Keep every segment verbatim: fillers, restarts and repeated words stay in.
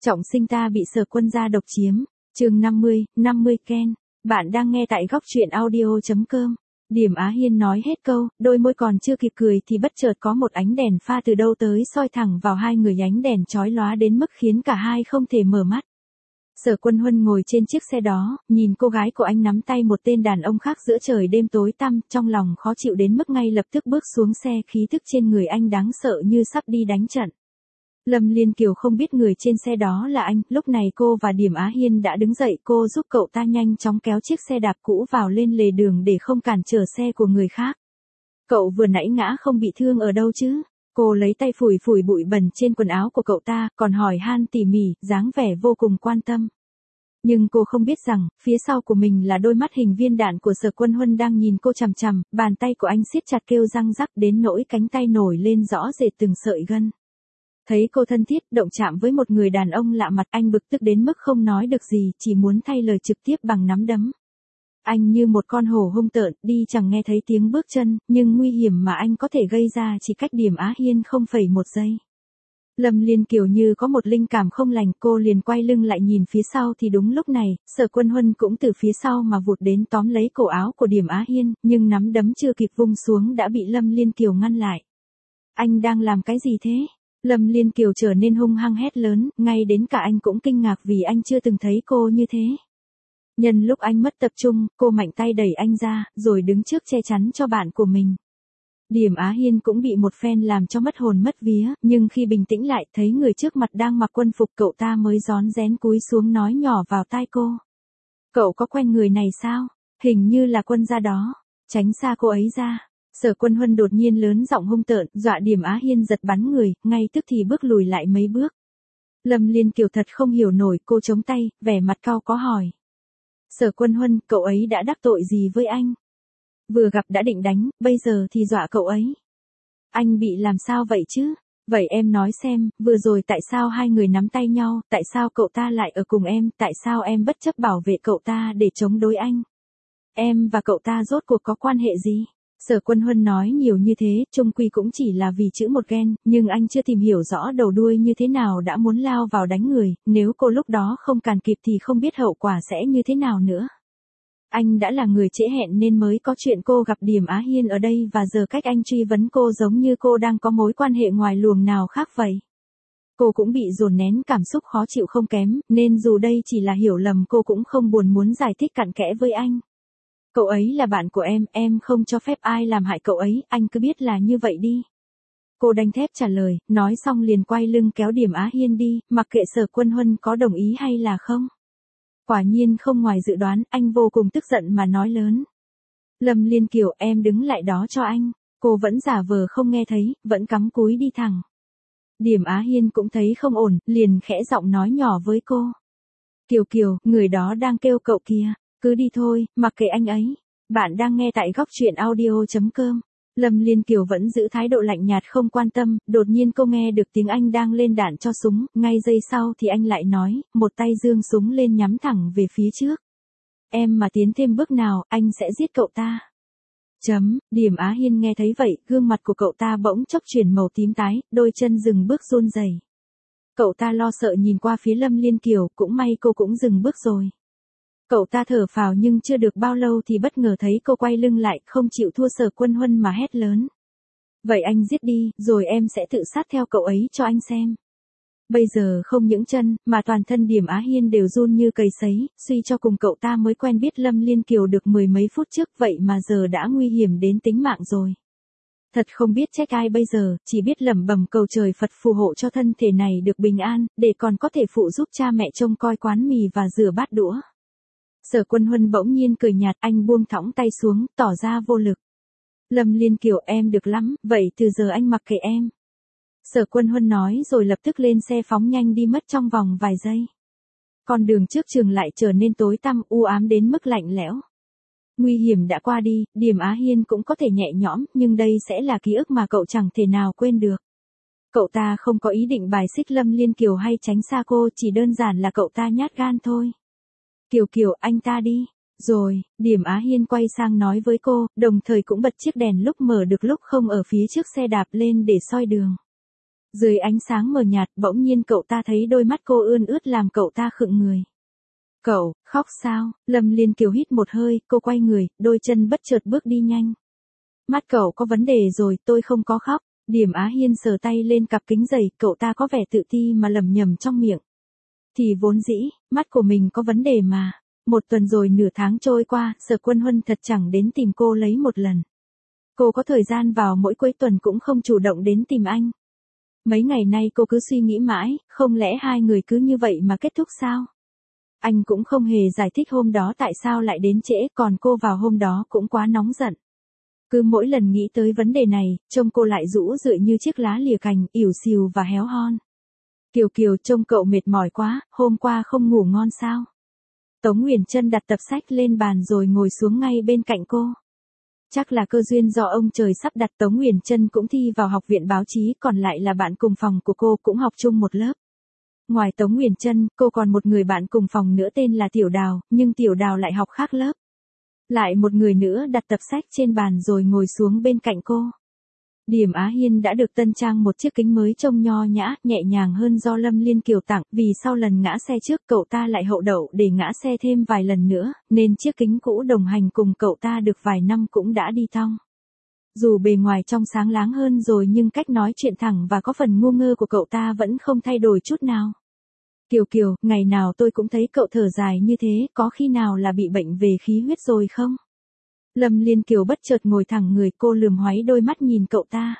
Trọng sinh ta bị Sở Quân gia độc chiếm. Chương năm mươi, năm mươi Ken. Bạn đang nghe tại góc truyện audio chấm com. Điểm Á Hiên nói hết câu, đôi môi còn chưa kịp cười thì bất chợt có một ánh đèn pha từ đâu tới soi thẳng vào hai người, ánh đèn chói lóa đến mức khiến cả hai không thể mở mắt. Sở Quân Huân ngồi trên chiếc xe đó, nhìn cô gái của anh nắm tay một tên đàn ông khác giữa trời đêm tối tăm, trong lòng khó chịu đến mức ngay lập tức bước xuống xe, khí tức trên người anh đáng sợ như sắp đi đánh trận. Lâm Liên Kiều không biết người trên xe đó là anh, lúc này cô và Điểm Á Hiên đã đứng dậy, cô giúp cậu ta nhanh chóng kéo chiếc xe đạp cũ vào lên lề đường để không cản trở xe của người khác. Cậu vừa nãy ngã không bị thương ở đâu chứ? Cô lấy tay phủi phủi bụi bẩn trên quần áo của cậu ta, còn hỏi han tỉ mỉ, dáng vẻ vô cùng quan tâm. Nhưng cô không biết rằng, phía sau của mình là đôi mắt hình viên đạn của Sở Quân Huân đang nhìn cô chằm chằm, bàn tay của anh siết chặt kêu răng rắc đến nỗi cánh tay nổi lên rõ rệt từng sợi gân. Thấy cô thân thiết, động chạm với một người đàn ông lạ mặt, anh bực tức đến mức không nói được gì, chỉ muốn thay lời trực tiếp bằng nắm đấm. Anh như một con hổ hung tợn, đi chẳng nghe thấy tiếng bước chân, nhưng nguy hiểm mà anh có thể gây ra chỉ cách Điểm Á Hiên không phẩy một giây. Lâm Liên Kiều như có một linh cảm không lành, cô liền quay lưng lại nhìn phía sau thì đúng lúc này, Sở Quân Huân cũng từ phía sau mà vụt đến tóm lấy cổ áo của Điểm Á Hiên, nhưng nắm đấm chưa kịp vung xuống đã bị Lâm Liên Kiều ngăn lại. Anh đang làm cái gì thế? Lâm Liên Kiều trở nên hung hăng hét lớn, ngay đến cả anh cũng kinh ngạc vì anh chưa từng thấy cô như thế. Nhân lúc anh mất tập trung, cô mạnh tay đẩy anh ra, rồi đứng trước che chắn cho bạn của mình. Điểm Á Hiên cũng bị một phen làm cho mất hồn mất vía, nhưng khi bình tĩnh lại thấy người trước mặt đang mặc quân phục, cậu ta mới rón rén cúi xuống nói nhỏ vào tai cô. Cậu có quen người này sao? Hình như là Quân gia đó. Tránh xa cô ấy ra. Sở Quân Huân đột nhiên lớn giọng hung tợn, dọa Điểm Á Hiên giật bắn người, ngay tức thì bước lùi lại mấy bước. Lâm Liên Kiều thật không hiểu nổi, cô chống tay, vẻ mặt cau có hỏi. Sở Quân Huân, cậu ấy đã đắc tội gì với anh? Vừa gặp đã định đánh, bây giờ thì dọa cậu ấy. Anh bị làm sao vậy chứ? Vậy em nói xem, vừa rồi tại sao hai người nắm tay nhau, tại sao cậu ta lại ở cùng em, tại sao em bất chấp bảo vệ cậu ta để chống đối anh? Em và cậu ta rốt cuộc có quan hệ gì? Sở Quân Huân nói nhiều như thế, chung quy cũng chỉ là vì chữ một ghen, nhưng anh chưa tìm hiểu rõ đầu đuôi như thế nào đã muốn lao vào đánh người, nếu cô lúc đó không cản kịp thì không biết hậu quả sẽ như thế nào nữa. Anh đã là người trễ hẹn nên mới có chuyện cô gặp Điểm Á Hiên ở đây, và giờ cách anh truy vấn cô giống như cô đang có mối quan hệ ngoài luồng nào khác vậy. Cô cũng bị dồn nén cảm xúc khó chịu không kém, nên dù đây chỉ là hiểu lầm cô cũng không buồn muốn giải thích cặn kẽ với anh. Cậu ấy là bạn của em, em không cho phép ai làm hại cậu ấy, anh cứ biết là như vậy đi. Cô đanh thép trả lời, nói xong liền quay lưng kéo Điểm Á Hiên đi, mặc kệ Sở Quân Huân có đồng ý hay là không. Quả nhiên không ngoài dự đoán, anh vô cùng tức giận mà nói lớn. Lâm Liên Kiều, em đứng lại đó cho anh. Cô vẫn giả vờ không nghe thấy, vẫn cắm cúi đi thẳng. Điểm Á Hiên cũng thấy không ổn, liền khẽ giọng nói nhỏ với cô. Kiều Kiều, người đó đang kêu cậu kìa. Cứ đi thôi, mặc kệ anh ấy. Bạn đang nghe tại góc truyện audio chấm com. Lâm Liên Kiều vẫn giữ thái độ lạnh nhạt không quan tâm, đột nhiên cô nghe được tiếng anh đang lên đạn cho súng, ngay giây sau thì anh lại nói, một tay giương súng lên nhắm thẳng về phía trước. Em mà tiến thêm bước nào, anh sẽ giết cậu ta. Chấm, Điểm Á Hiên nghe thấy vậy, gương mặt của cậu ta bỗng chốc chuyển màu tím tái, đôi chân dừng bước run rẩy. Cậu ta lo sợ nhìn qua phía Lâm Liên Kiều, cũng may cô cũng dừng bước rồi. Cậu ta thở phào nhưng chưa được bao lâu thì bất ngờ thấy cô quay lưng lại, không chịu thua Sở Quân Huân mà hét lớn. Vậy anh giết đi, rồi em sẽ tự sát theo cậu ấy cho anh xem. Bây giờ không những chân, mà toàn thân Điểm Á Hiên đều run như cầy sấy, suy cho cùng cậu ta mới quen biết Lâm Liên Kiều được mười mấy phút trước, vậy mà giờ đã nguy hiểm đến tính mạng rồi. Thật không biết trách ai bây giờ, chỉ biết lẩm bẩm cầu trời Phật phù hộ cho thân thể này được bình an, để còn có thể phụ giúp cha mẹ trông coi quán mì và rửa bát đũa. Sở Quân Huân bỗng nhiên cười nhạt, anh buông thõng tay xuống, tỏ ra vô lực. Lâm Liên Kiều, em được lắm, vậy từ giờ anh mặc kệ em. Sở Quân Huân nói rồi lập tức lên xe phóng nhanh đi mất trong vòng vài giây. Con đường trước trường lại trở nên tối tăm u ám đến mức lạnh lẽo. Nguy hiểm đã qua đi, Điểm Á Hiên cũng có thể nhẹ nhõm, nhưng đây sẽ là ký ức mà cậu chẳng thể nào quên được. Cậu ta không có ý định bài xích Lâm Liên Kiều hay tránh xa cô, chỉ đơn giản là cậu ta nhát gan thôi. Kiều Kiều, anh ta đi. Rồi, Điểm Á Hiên quay sang nói với cô, đồng thời cũng bật chiếc đèn lúc mở được lúc không ở phía trước xe đạp lên để soi đường. Dưới ánh sáng mờ nhạt, bỗng nhiên cậu ta thấy đôi mắt cô ươn ướt làm cậu ta khựng người. Cậu, khóc sao? Lâm Liên Kiều hít một hơi, cô quay người, đôi chân bất chợt bước đi nhanh. Mắt cậu có vấn đề rồi, tôi không có khóc. Điểm Á Hiên sờ tay lên cặp kính dày, cậu ta có vẻ tự ti mà lẩm nhẩm trong miệng. Thì vốn dĩ, mắt của mình có vấn đề mà. Một tuần rồi nửa tháng trôi qua, Sở Quân Huân thật chẳng đến tìm cô lấy một lần. Cô có thời gian vào mỗi cuối tuần cũng không chủ động đến tìm anh. Mấy ngày nay cô cứ suy nghĩ mãi, không lẽ hai người cứ như vậy mà kết thúc sao? Anh cũng không hề giải thích hôm đó tại sao lại đến trễ, còn cô vào hôm đó cũng quá nóng giận. Cứ mỗi lần nghĩ tới vấn đề này, trông cô lại rũ rượi như chiếc lá lìa cành, ỉu xìu và héo hon. Kiều Kiều, trông cậu mệt mỏi quá, hôm qua không ngủ ngon sao? Tống Nguyền Trân đặt tập sách lên bàn rồi ngồi xuống ngay bên cạnh cô. Chắc là cơ duyên do ông trời sắp đặt. Tống Nguyền Trân cũng thi vào học viện báo chí, còn lại là bạn cùng phòng của cô cũng học chung một lớp. Ngoài Tống Nguyền Trân, cô còn một người bạn cùng phòng nữa tên là Tiểu Đào, nhưng Tiểu Đào lại học khác lớp. Lại một người nữa đặt tập sách trên bàn rồi ngồi xuống bên cạnh cô. Điểm Á Hiên đã được tân trang một chiếc kính mới trông nho nhã, nhẹ nhàng hơn do Lâm Liên Kiều tặng, vì sau lần ngã xe trước cậu ta lại hậu đậu để ngã xe thêm vài lần nữa, nên chiếc kính cũ đồng hành cùng cậu ta được vài năm cũng đã đi thong. Dù bề ngoài trong sáng láng hơn rồi nhưng cách nói chuyện thẳng và có phần ngu ngơ của cậu ta vẫn không thay đổi chút nào. Kiều Kiều, ngày nào tôi cũng thấy cậu thở dài như thế, có khi nào là bị bệnh về khí huyết rồi không? Lâm Liên Kiều bất chợt ngồi thẳng người, cô lườm hoáy đôi mắt nhìn cậu ta.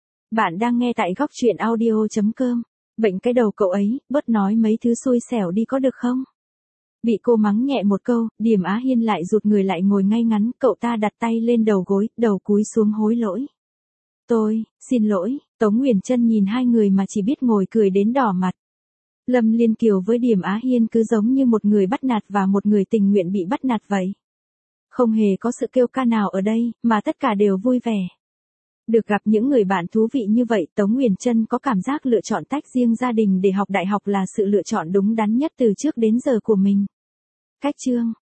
Bạn đang nghe tại góc truyện audio chấm com. Bệnh cái đầu cậu ấy, bớt nói mấy thứ xui xẻo đi có được không? Bị cô mắng nhẹ một câu, Điểm Á Hiên lại rụt người lại ngồi ngay ngắn, cậu ta đặt tay lên đầu gối, đầu cúi xuống hối lỗi. Tôi, xin lỗi. Tống Nguyền Trân nhìn hai người mà chỉ biết ngồi cười đến đỏ mặt. Lâm Liên Kiều với Điểm Á Hiên cứ giống như một người bắt nạt và một người tình nguyện bị bắt nạt vậy. Không hề có sự kêu ca nào ở đây, mà tất cả đều vui vẻ. Được gặp những người bạn thú vị như vậy, Tống Nguyền Trân có cảm giác lựa chọn tách riêng gia đình để học đại học là sự lựa chọn đúng đắn nhất từ trước đến giờ của mình. Cách chương